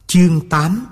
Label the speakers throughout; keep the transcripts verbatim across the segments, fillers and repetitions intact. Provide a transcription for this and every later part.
Speaker 1: Chương tám.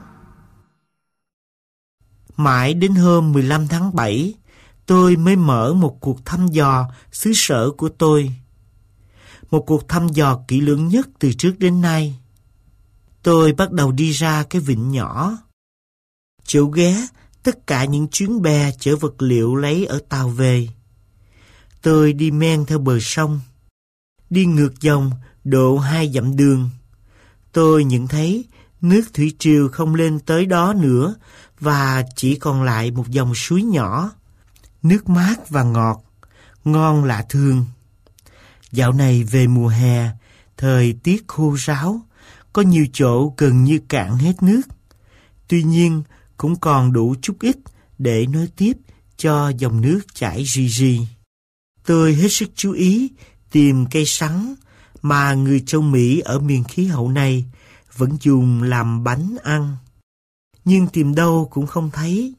Speaker 1: Mãi đến hôm mười lăm tháng bảy, tôi mới mở một cuộc thăm dò xứ sở của tôi. Một cuộc thăm dò kỹ lưỡng nhất từ trước đến nay. Tôi bắt đầu đi ra cái vịnh nhỏ, chỗ ghé tất cả những chuyến bè chở vật liệu lấy ở tàu về. Tôi đi men theo bờ sông, đi ngược dòng độ hai dặm đường. Tôi nhận thấy nước thủy triều không lên tới đó nữa và chỉ còn lại một dòng suối nhỏ, nước mát và ngọt, ngon lạ thường. Dạo này về mùa hè, thời tiết khô ráo, có nhiều chỗ gần như cạn hết nước. Tuy nhiên, cũng còn đủ chút ít để nối tiếp cho dòng nước chảy rì rì. Tôi hết sức chú ý tìm cây sắn mà người châu Mỹ ở miền khí hậu này vẫn dùng làm bánh ăn. Nhưng tìm đâu cũng không thấy.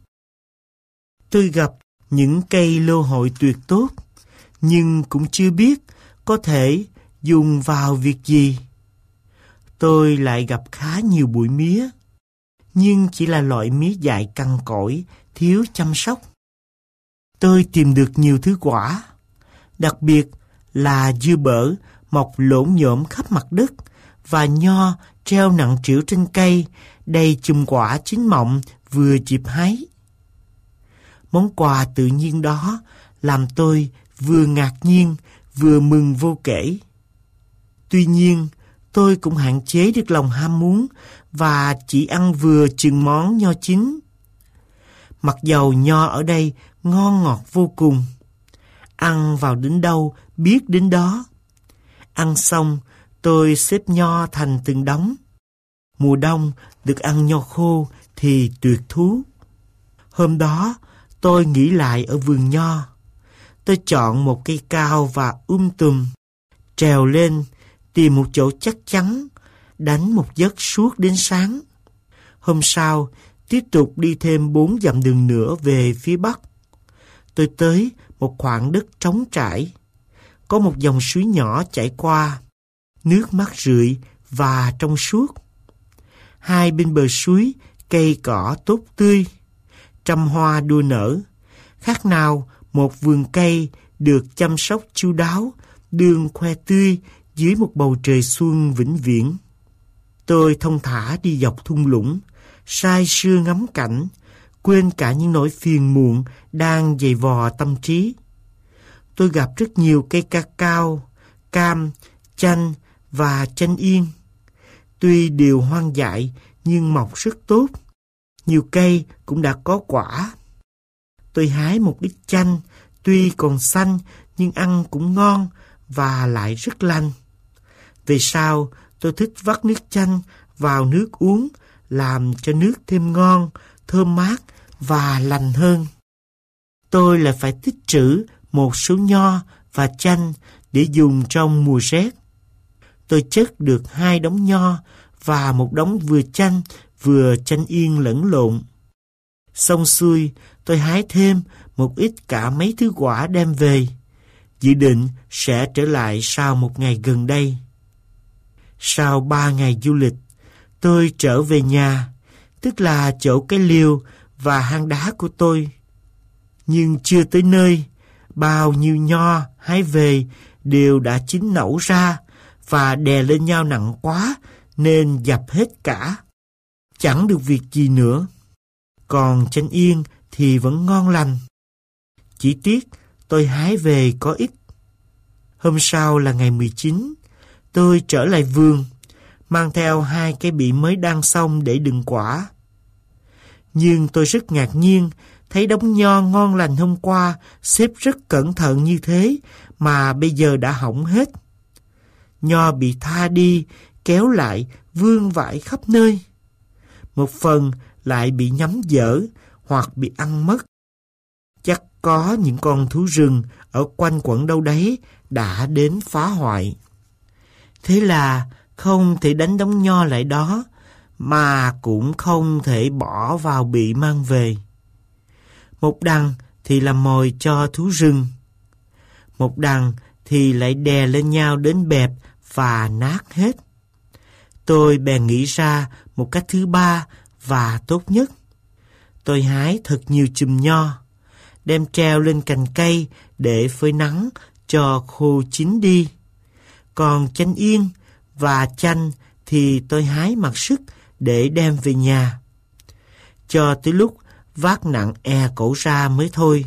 Speaker 1: Tôi gặp những cây lô hội tuyệt tốt, nhưng cũng chưa biết có thể dùng vào việc gì. Tôi lại gặp khá nhiều bụi mía, nhưng chỉ là loại mía dại cằn cỗi, thiếu chăm sóc. Tôi tìm được nhiều thứ quả, đặc biệt là dưa bở mọc lổn nhổm khắp mặt đất và nho treo nặng trĩu trên cây, đầy chùm quả chín mọng vừa dịp hái. Món quà tự nhiên đó làm tôi vừa ngạc nhiên vừa mừng vô kể. Tuy nhiên, tôi cũng hạn chế được lòng ham muốn và chỉ ăn vừa chừng món nho chín. Mặc dầu nho ở đây ngon ngọt vô cùng, ăn vào đến đâu biết đến đó. Ăn xong, tôi xếp nho thành từng đống. Mùa đông được ăn nho khô thì tuyệt thú. Hôm đó, tôi nghỉ lại ở vườn nho. Tôi chọn một cây cao và um tùm, trèo lên, tìm một chỗ chắc chắn, đánh một giấc suốt đến sáng. Hôm sau, tiếp tục đi thêm bốn dặm đường nữa về phía bắc. Tôi tới một khoảng đất trống trải. Có một dòng suối nhỏ chảy qua, nước mát rượi và trong suốt. Hai bên bờ suối, cây cỏ tốt tươi, trăm hoa đua nở, khác nào một vườn cây được chăm sóc chu đáo, đường khoe tươi dưới một bầu trời xuân vĩnh viễn. Tôi thong thả đi dọc thung lũng, say sưa ngắm cảnh, quên cả những nỗi phiền muộn đang dày vò tâm trí. Tôi gặp rất nhiều cây ca cao, cam, chanh và chanh yên. Tuy đều hoang dại nhưng mọc rất tốt. Nhiều cây cũng đã có quả. Tôi hái một ít chanh, tuy còn xanh nhưng ăn cũng ngon và lại rất lành. Về sau, tôi thích vắt nước chanh vào nước uống, làm cho nước thêm ngon, thơm mát và lành hơn. Tôi lại phải tích trữ một số nho và chanh để dùng trong mùa rét. Tôi chất được hai đống nho và một đống vừa chanh vừa chanh yên lẫn lộn. Xong xuôi, tôi hái thêm một ít cả mấy thứ quả đem về, dự định sẽ trở lại sau một ngày gần đây. Sau ba ngày du lịch, tôi trở về nhà, tức là chỗ cái liều và hang đá của tôi. Nhưng chưa tới nơi, bao nhiêu nho hái về đều đã chín nẩu ra và đè lên nhau nặng quá nên dập hết cả. Chẳng được việc gì nữa. Còn chanh yên thì vẫn ngon lành. Chỉ tiếc tôi hái về có ít. Hôm sau là ngày mười chín, tôi trở lại vườn, mang theo hai cái bị mới đan xong để đựng quả. Nhưng tôi rất ngạc nhiên thấy đống nho ngon lành hôm qua xếp rất cẩn thận như thế mà bây giờ đã hỏng hết. Nho bị tha đi, kéo lại, vương vãi khắp nơi. Một phần lại bị nhắm dở hoặc bị ăn mất. Chắc có những con thú rừng ở quanh quẩn đâu đấy đã đến phá hoại. Thế là không thể đánh đống nho lại đó, mà cũng không thể bỏ vào bị mang về. Một đằng thì làm mồi cho thú rừng, một đằng thì lại đè lên nhau đến bẹp và nát hết. Tôi bèn nghĩ ra một cách thứ ba và tốt nhất. Tôi hái thật nhiều chùm nho, đem treo lên cành cây để phơi nắng cho khô chín đi. Còn chanh yên và chanh thì tôi hái mặc sức để đem về nhà, cho tới lúc vác nặng e cổ ra mới thôi.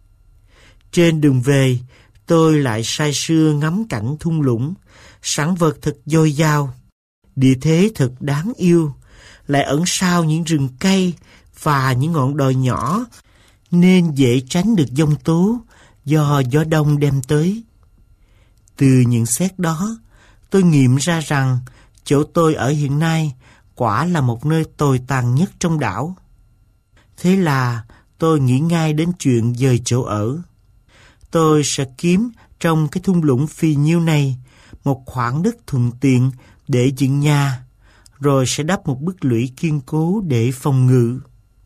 Speaker 1: Trên đường về, tôi lại say sưa ngắm cảnh thung lũng, sản vật thật dồi dào, địa thế thật đáng yêu, lại ẩn sau những rừng cây và những ngọn đồi nhỏ, nên dễ tránh được giông tố do gió đông đem tới. Từ nhận xét đó, tôi nghiệm ra rằng chỗ tôi ở hiện nay quả là một nơi tồi tàn nhất trong đảo. Thế là tôi nghĩ ngay đến chuyện dời chỗ ở. Tôi sẽ kiếm trong cái thung lũng phì nhiêu này một khoảng đất thuận tiện để dựng nhà, rồi sẽ đắp một bức lũy kiên cố để phòng ngự.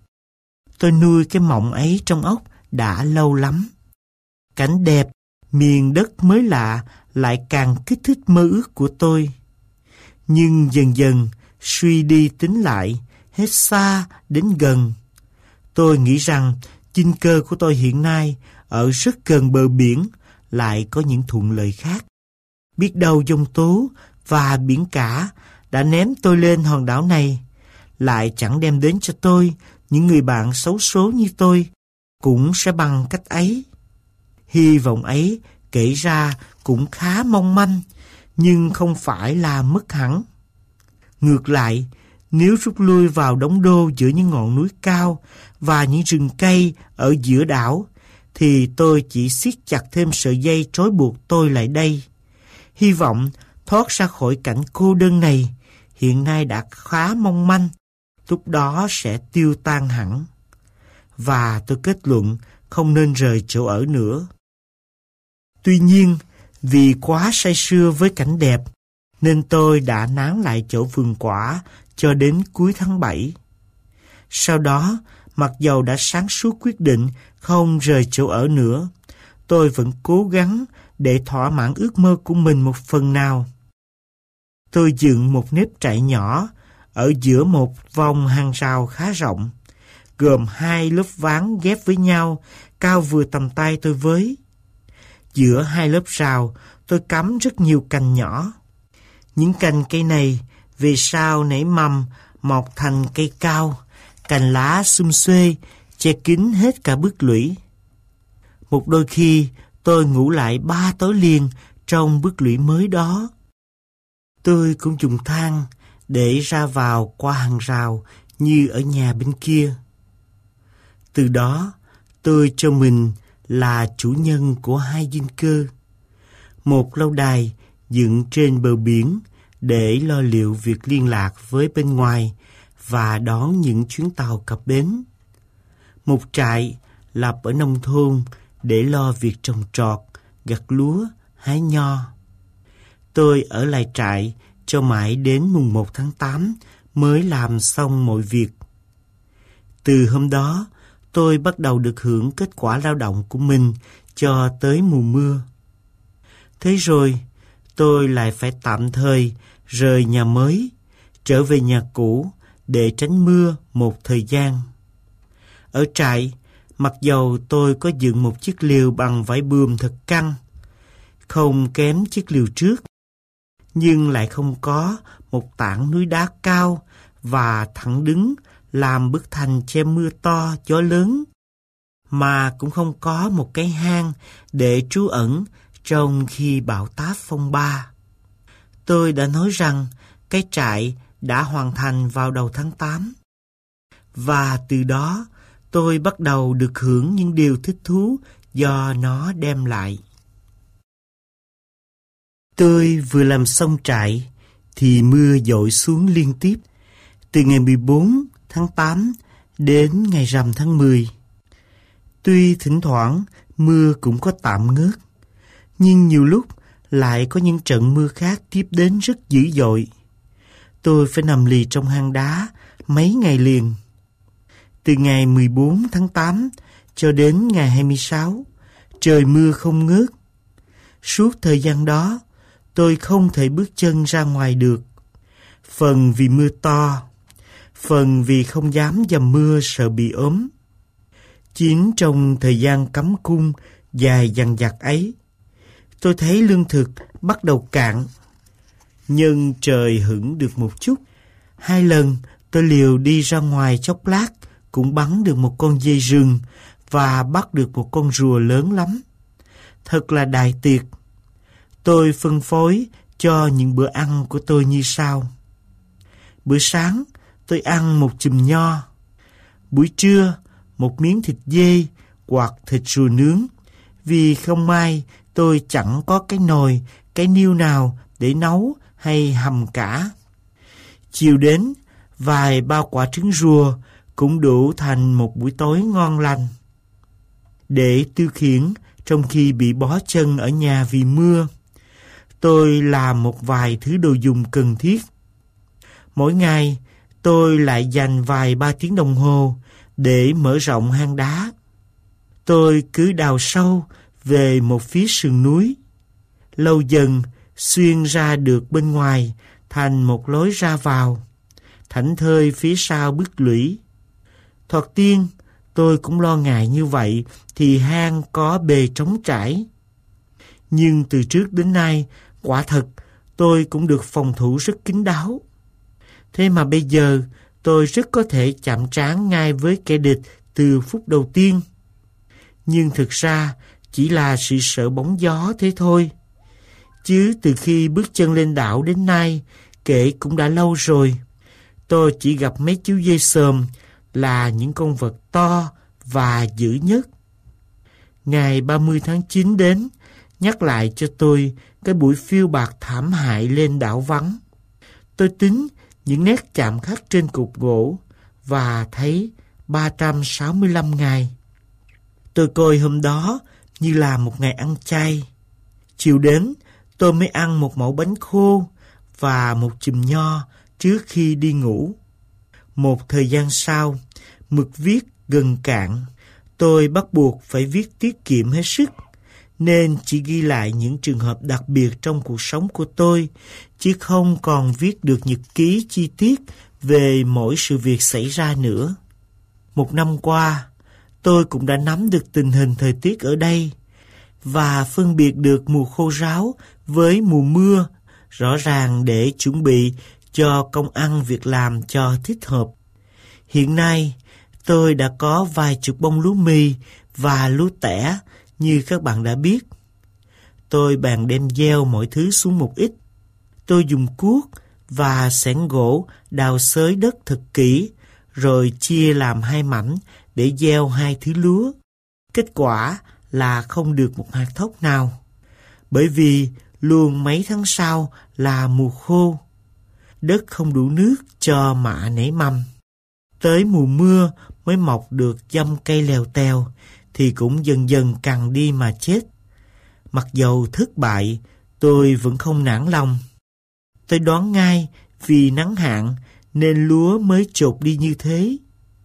Speaker 1: Tôi nuôi cái mộng ấy trong óc đã lâu lắm. Cảnh đẹp, miền đất mới lạ lại càng kích thích mơ ước của tôi. Nhưng dần dần, suy đi tính lại, hết xa đến gần. Tôi nghĩ rằng dinh cơ của tôi hiện nay ở rất gần bờ biển lại có những thuận lợi khác. Biết đâu giông tố và biển cả đã ném tôi lên hòn đảo này, lại chẳng đem đến cho tôi những người bạn xấu số như tôi cũng sẽ bằng cách ấy. Hy vọng ấy kể ra cũng khá mong manh, nhưng không phải là mất hẳn. Ngược lại, nếu rút lui vào đống đô giữa những ngọn núi cao và những rừng cây ở giữa đảo, thì tôi chỉ siết chặt thêm sợi dây trói buộc tôi lại đây. Hy vọng thoát ra khỏi cảnh cô đơn này, hiện nay đã khá mong manh, lúc đó sẽ tiêu tan hẳn. Và tôi kết luận không nên rời chỗ ở nữa. Tuy nhiên, vì quá say sưa với cảnh đẹp, nên tôi đã nán lại chỗ vườn quả cho đến cuối tháng bảy. Sau đó, mặc dầu đã sáng suốt quyết định không rời chỗ ở nữa, tôi vẫn cố gắng để thỏa mãn ước mơ của mình một phần nào. Tôi dựng một nếp trại nhỏ ở giữa một vòng hàng rào khá rộng, gồm hai lớp ván ghép với nhau, cao vừa tầm tay tôi với. Giữa hai lớp rào, tôi cắm rất nhiều cành nhỏ. Những cành cây này về sau nảy mầm, mọc thành cây cao, cành lá sum xuê, che kín hết cả bức lũy. Một đôi khi, tôi ngủ lại ba tối liền trong bức lũy mới đó. Tôi cũng dùng thang để ra vào qua hàng rào như ở nhà bên kia. Từ đó, tôi cho mình là chủ nhân của hai dinh cơ. Một lâu đài dựng trên bờ biển để lo liệu việc liên lạc với bên ngoài và đón những chuyến tàu cập bến. Một trại lập ở nông thôn để lo việc trồng trọt, gặt lúa, hái nho. Tôi ở lại trại cho mãi đến mùng một tháng tám mới làm xong mọi việc. Từ hôm đó, tôi bắt đầu được hưởng kết quả lao động của mình cho tới mùa mưa. Thế rồi, tôi lại phải tạm thời rời nhà mới, trở về nhà cũ để tránh mưa một thời gian. Ở trại, mặc dầu tôi có dựng một chiếc liều bằng vải buồm thật căng, không kém chiếc liều trước, nhưng lại không có một tảng núi đá cao và thẳng đứng làm bức thành che mưa to gió lớn, mà cũng không có một cái hang để trú ẩn trong khi bão táp phong ba. Tôi đã nói rằng cái trại đã hoàn thành vào đầu tháng tám, và từ đó tôi bắt đầu được hưởng những điều thích thú do nó đem lại. Tôi vừa làm xong trại thì mưa dội xuống liên tiếp từ ngày mười bốn tháng tám đến ngày rằm tháng mười. Tuy thỉnh thoảng mưa cũng có tạm ngớt, nhưng nhiều lúc lại có những trận mưa khác tiếp đến rất dữ dội. Tôi phải nằm lì trong hang đá mấy ngày liền. Từ ngày mười bốn tháng tám cho đến ngày hai mươi sáu, trời mưa không ngớt. Suốt thời gian đó, tôi không thể bước chân ra ngoài được. phần vì mưa to, phần vì không dám dầm mưa sợ bị ốm. Chính trong thời gian cắm cung dài dằng dặc ấy, tôi thấy lương thực bắt đầu cạn. Nhưng trời hửng được một chút, hai lần tôi liều đi ra ngoài chốc lát cũng bắn được một con dê rừng và bắt được một con rùa lớn lắm. Thật là đại tiệc. Tôi phân phối cho những bữa ăn của tôi như sau. Bữa sáng tôi ăn một chùm nho. Buổi trưa một miếng thịt dê hoặc thịt rùa nướng, vì không may tôi chẳng có cái nồi, cái niêu nào để nấu hay hầm cả. Chiều đến, vài bao quả trứng rùa cũng đủ thành một buổi tối ngon lành. Để tiêu khiển trong khi bị bó chân ở nhà vì mưa, tôi làm một vài thứ đồ dùng cần thiết. Mỗi ngày tôi lại dành vài ba tiếng đồng hồ để mở rộng hang đá. Tôi cứ đào sâu về một phía sườn núi, lâu dần xuyên ra được bên ngoài thành một lối ra vào, thảnh thơi phía sau bức lũy. Thoạt tiên tôi cũng lo ngại như vậy thì hang có bề trống trải. Nhưng từ trước đến nay, quả thật tôi cũng được phòng thủ rất kín đáo. Thế mà bây giờ tôi rất có thể chạm trán ngay với kẻ địch từ phút đầu tiên. Nhưng thực ra chỉ là sự sợ bóng gió thế thôi. Chứ từ khi bước chân lên đảo đến nay, kể cũng đã lâu rồi, tôi chỉ gặp mấy chú dê xồm là những con vật to và dữ nhất. Ngày ba mươi tháng chín đến, nhắc lại cho tôi cái buổi phiêu bạt thảm hại lên đảo vắng. Tôi tính những nét chạm khắc trên cục gỗ và thấy ba trăm sáu mươi lăm ngày. Tôi coi hôm đó như là một ngày ăn chay. Chiều đến, tôi mới ăn một mẩu bánh khô và một chùm nho trước khi đi ngủ. Một thời gian sau, mực viết gần cạn. Tôi bắt buộc phải viết tiết kiệm hết sức, nên chỉ ghi lại những trường hợp đặc biệt trong cuộc sống của tôi, chứ không còn viết được nhật ký chi tiết về mỗi sự việc xảy ra nữa. Một năm qua, tôi cũng đã nắm được tình hình thời tiết ở đây và phân biệt được mùa khô ráo với mùa mưa rõ ràng để chuẩn bị cho công ăn việc làm cho thích hợp. Hiện nay, tôi đã có vài chục bông lúa mì và lúa tẻ như các bạn đã biết. Tôi bèn đem gieo mọi thứ xuống một ít. Tôi dùng cuốc và xẻng gỗ đào xới đất thật kỹ, rồi chia làm hai mảnh để gieo hai thứ lúa. Kết quả là không được một hạt thóc nào, bởi vì luôn mấy tháng sau là mùa khô. Đất không đủ nước cho mạ nảy mầm. Tới mùa mưa mới mọc được dăm cây lèo tèo, thì cũng dần dần cằn đi mà chết. Mặc dầu thất bại, tôi vẫn không nản lòng. Tôi đoán ngay vì nắng hạn nên lúa mới chột đi như thế.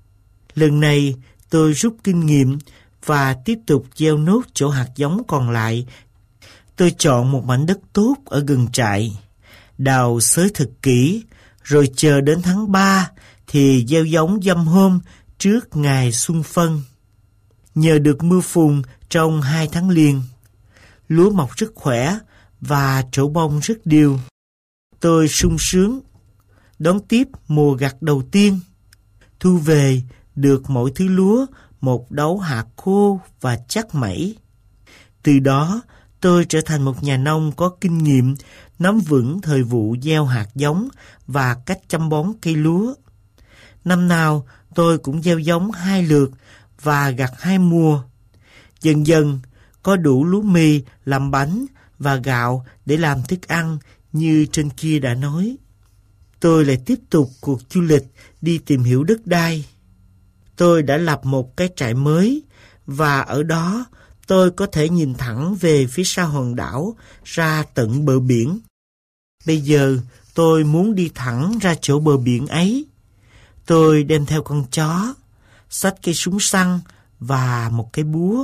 Speaker 1: Lần này tôi rút kinh nghiệm và tiếp tục gieo nốt chỗ hạt giống còn lại. Tôi chọn một mảnh đất tốt ở gần trại, đào xới thật kỹ, rồi chờ đến tháng ba thì gieo giống dăm hôm trước ngày xuân phân. Nhờ được mưa phùn trong hai tháng liền, lúa mọc rất khỏe và trổ bông rất đều. Tôi sung sướng đón tiếp mùa gặt đầu tiên, thu về được mỗi thứ lúa một đấu hạt khô và chắc mẩy. Từ đó tôi trở thành một nhà nông có kinh nghiệm, nắm vững thời vụ gieo hạt giống và cách chăm bón cây lúa. Năm nào tôi cũng gieo giống hai lượt và gặt hai mùa. Dần dần có đủ lúa mì làm bánh và gạo để làm thức ăn như trên kia đã nói. Tôi lại tiếp tục cuộc du lịch đi tìm hiểu đất đai. Tôi đã lập một cái trại mới và ở đó tôi có thể nhìn thẳng về phía sau hòn đảo ra tận bờ biển. Bây giờ tôi muốn đi thẳng ra chỗ bờ biển ấy. Tôi đem theo con chó, xách cây súng săn và một cái búa,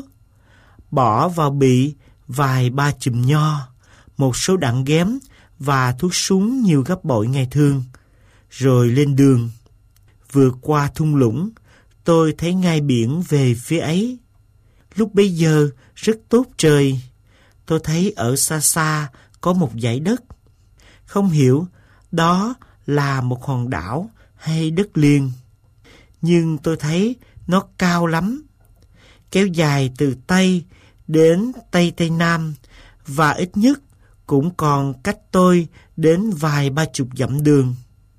Speaker 1: bỏ vào bị vài ba chùm nho, một số đạn ghém và thuốc súng nhiều gấp bội ngày thường. rồi lên đường. Vượt qua thung lũng, tôi thấy ngay biển về phía ấy. Lúc bấy giờ rất tốt trời. Tôi thấy ở xa xa có một dải đất. Không hiểu đó là một hòn đảo hay đất liền. Nhưng tôi thấy nó cao lắm, kéo dài từ Tây đến Tây Tây Nam, và ít nhất cũng còn cách tôi đến vài ba chục dặm đường.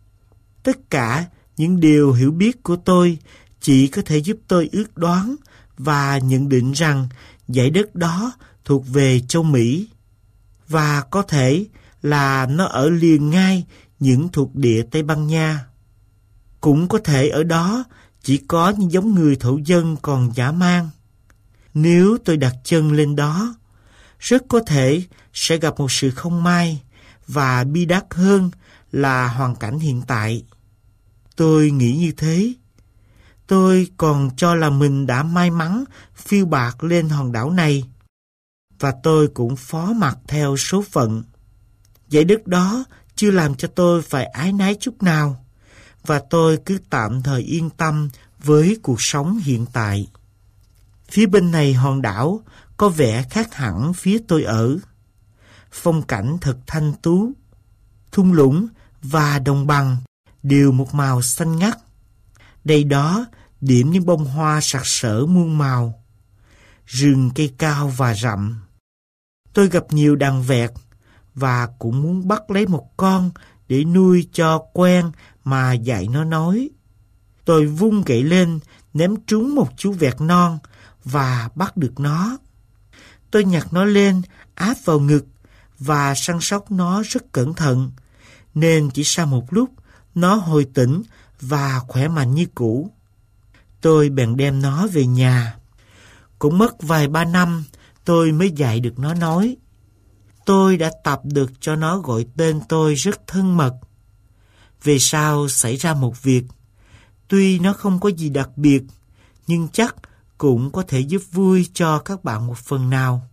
Speaker 1: Tất cả những điều hiểu biết của tôi chỉ có thể giúp tôi ước đoán và nhận định rằng dải đất đó thuộc về châu Mỹ, và có thể là nó ở liền ngay những thuộc địa Tây Ban Nha. Cũng có thể ở đó chỉ có những giống người thổ dân còn dã man. Nếu tôi đặt chân lên đó, rất có thể sẽ gặp một sự không may và bi đát hơn là hoàn cảnh hiện tại. Tôi nghĩ như thế. Tôi còn cho là mình đã may mắn phiêu bạt lên hòn đảo này, và tôi cũng phó mặc theo số phận. Dải đất đó chưa làm cho tôi phải áy náy chút nào, và tôi cứ tạm thời yên tâm với cuộc sống hiện tại. Phía bên này hòn đảo có vẻ khác hẳn phía tôi ở. Phong cảnh thật thanh tú, thung lũng và đồng bằng đều một màu xanh ngắt. Đây đó điểm những bông hoa sặc sỡ muôn màu, rừng cây cao và rậm. Tôi gặp nhiều đàn vẹt và cũng muốn bắt lấy một con để nuôi cho quen mà dạy nó nói. Tôi vung gậy lên, ném trúng một chú vẹt non và bắt được nó. Tôi nhặt nó lên, áp vào ngực và săn sóc nó rất cẩn thận, nên chỉ sau một lúc nó hồi tỉnh và khỏe mạnh như cũ. Tôi bèn đem nó về nhà. Cũng mất vài ba năm tôi mới dạy được nó nói. Tôi đã tập được cho nó gọi tên tôi rất thân mật. Về sau xảy ra một việc. Tuy nó không có gì đặc biệt, nhưng chắc cũng có thể giúp vui cho các bạn một phần nào.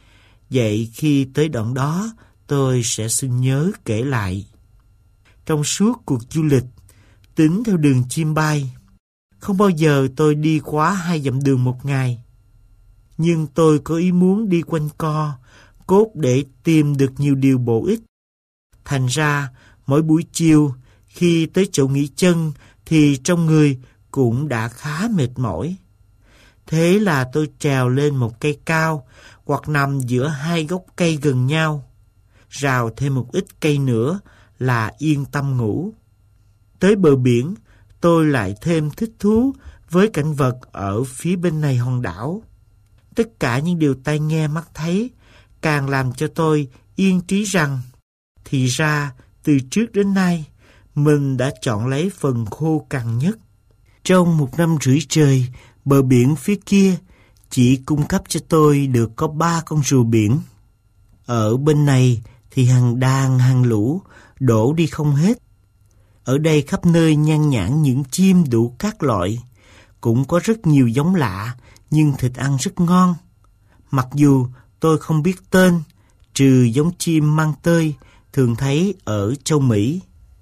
Speaker 1: Vậy khi tới đoạn đó, tôi sẽ xin nhớ kể lại. Trong suốt cuộc du lịch, tính theo đường chim bay, không bao giờ tôi đi quá hai dặm đường một ngày. Nhưng tôi có ý muốn đi quanh co, cốt để tìm được nhiều điều bổ ích. Thành ra, mỗi buổi chiều, khi tới chỗ nghỉ chân, thì trong người cũng đã khá mệt mỏi. Thế là tôi trèo lên một cây cao, hoặc nằm giữa hai gốc cây gần nhau, rào thêm một ít cây nữa là yên tâm ngủ. Tới bờ biển, tôi lại thêm thích thú với cảnh vật ở phía bên này hòn đảo. Tất cả những điều tai nghe mắt thấy càng làm cho tôi yên trí rằng thì ra từ trước đến nay mình đã chọn lấy phần khô cằn nhất. Trong một năm rưỡi trời, bờ biển phía kia chỉ cung cấp cho tôi được có ba con rùa biển. Ở bên này thì hàng đàn hàng lũ đổ đi không hết. Ở đây khắp nơi nhan nhản những chim đủ các loại. Cũng có rất nhiều giống lạ, nhưng thịt ăn rất ngon. Mặc dù tôi không biết tên, trừ giống chim măng tơi thường thấy ở châu Mỹ.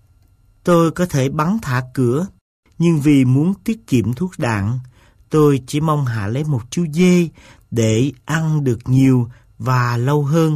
Speaker 1: Tôi có thể bắn thả cửa, nhưng vì muốn tiết kiệm thuốc đạn, tôi chỉ mong hạ lấy một chú dê để ăn được nhiều và lâu hơn.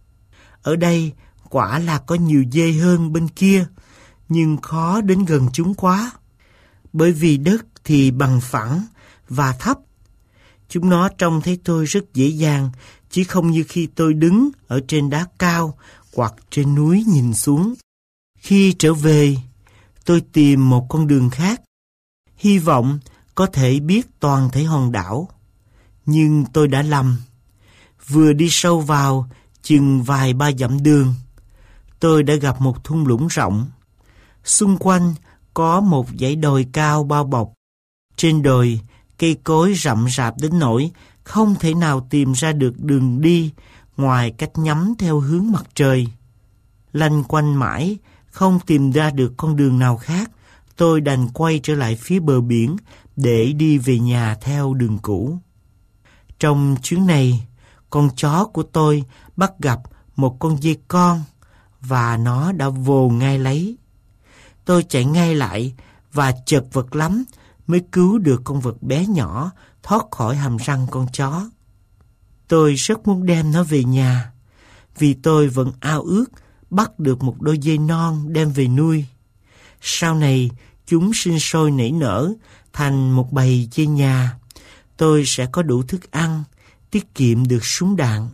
Speaker 1: Ở đây quả là có nhiều dê hơn bên kia, nhưng khó đến gần chúng quá. Bởi vì đất thì bằng phẳng và thấp. Chúng nó trông thấy tôi rất dễ dàng, chứ không như khi tôi đứng ở trên đá cao hoặc trên núi nhìn xuống. Khi trở về, tôi tìm một con đường khác, hy vọng có thể biết toàn thể hòn đảo. Nhưng tôi đã lầm. Vừa đi sâu vào chừng vài ba dặm đường, tôi đã gặp một thung lũng rộng. Xung quanh có một dãy đồi cao bao bọc. Trên đồi, cây cối rậm rạp đến nỗi không thể nào tìm ra được đường đi ngoài cách nhắm theo hướng mặt trời. Lanh quanh mãi, không tìm ra được con đường nào khác, tôi đành quay trở lại phía bờ biển để đi về nhà theo đường cũ. Trong chuyến này, con chó của tôi bắt gặp một con dê con và nó đã vồ ngay lấy. Tôi chạy ngay lại và chật vật lắm mới cứu được con vật bé nhỏ thoát khỏi hàm răng con chó. Tôi rất muốn đem nó về nhà, vì tôi vẫn ao ước bắt được một đôi dê non đem về nuôi. Sau này chúng sinh sôi nảy nở thành một bầy dê nhà. Tôi sẽ có đủ thức ăn, tiết kiệm được súng đạn.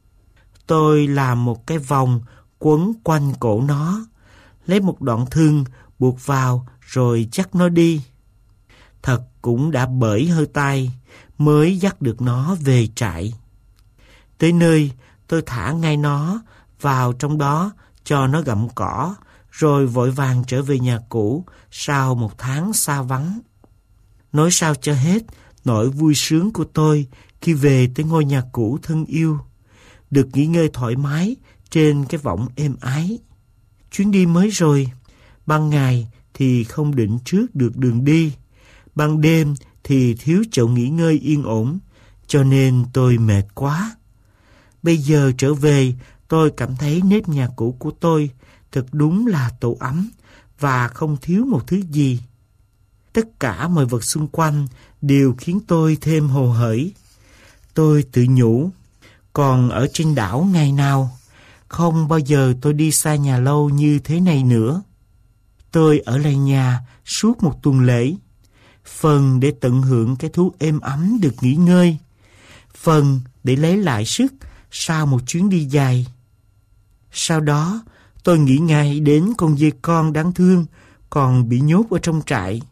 Speaker 1: Tôi làm một cái vòng quấn quanh cổ nó, lấy một đoạn thừng buộc vào rồi dắt nó đi. Thật cũng đã bởi hơi tay mới dắt được nó về trại. Tới nơi, tôi thả ngay nó vào trong đó cho nó gặm cỏ, rồi vội vàng trở về nhà cũ sau một tháng xa vắng. Nói sao cho hết nỗi vui sướng của tôi khi về tới ngôi nhà cũ thân yêu, được nghỉ ngơi thoải mái trên cái võng êm ái. Chuyến đi mới rồi, ban ngày thì không định trước được đường đi, ban đêm thì thiếu chỗ nghỉ ngơi yên ổn, cho nên tôi mệt quá. Bây giờ trở về, tôi cảm thấy nếp nhà cũ của tôi thật đúng là tổ ấm và không thiếu một thứ gì. Tất cả mọi vật xung quanh đều khiến tôi thêm hồ hởi. Tôi tự nhủ, còn ở trên đảo ngày nào, không bao giờ tôi đi xa nhà lâu như thế này nữa. Tôi ở lại nhà suốt một tuần lễ, phần để tận hưởng cái thú êm ấm được nghỉ ngơi, phần để lấy lại sức sau một chuyến đi dài. Sau đó, tôi nghĩ ngay đến con dê con đáng thương còn bị nhốt ở trong trại.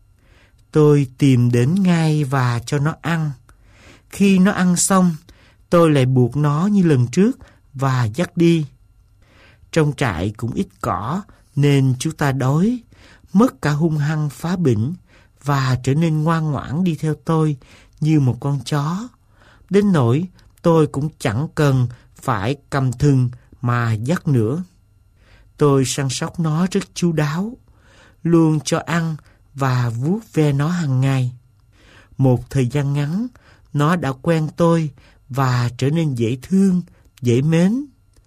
Speaker 1: Tôi tìm đến ngay và cho nó ăn. Khi nó ăn xong, tôi lại buộc nó như lần trước và dắt đi. Trong trại cũng ít cỏ nên chú ta đói, mất cả hung hăng phá bỉnh và trở nên ngoan ngoãn đi theo tôi như một con chó. Đến nỗi tôi cũng chẳng cần phải cầm thừng mà dắt nữa. Tôi săn sóc nó rất chu đáo, luôn cho ăn và vuốt ve nó hàng ngày. Một thời gian ngắn, nó đã quen tôi và trở nên dễ thương, dễ mến.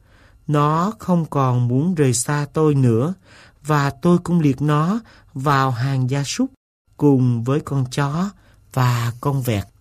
Speaker 1: Nó không còn muốn rời xa tôi nữa, và tôi cũng liệt nó vào hàng gia súc cùng với con chó và con vẹt.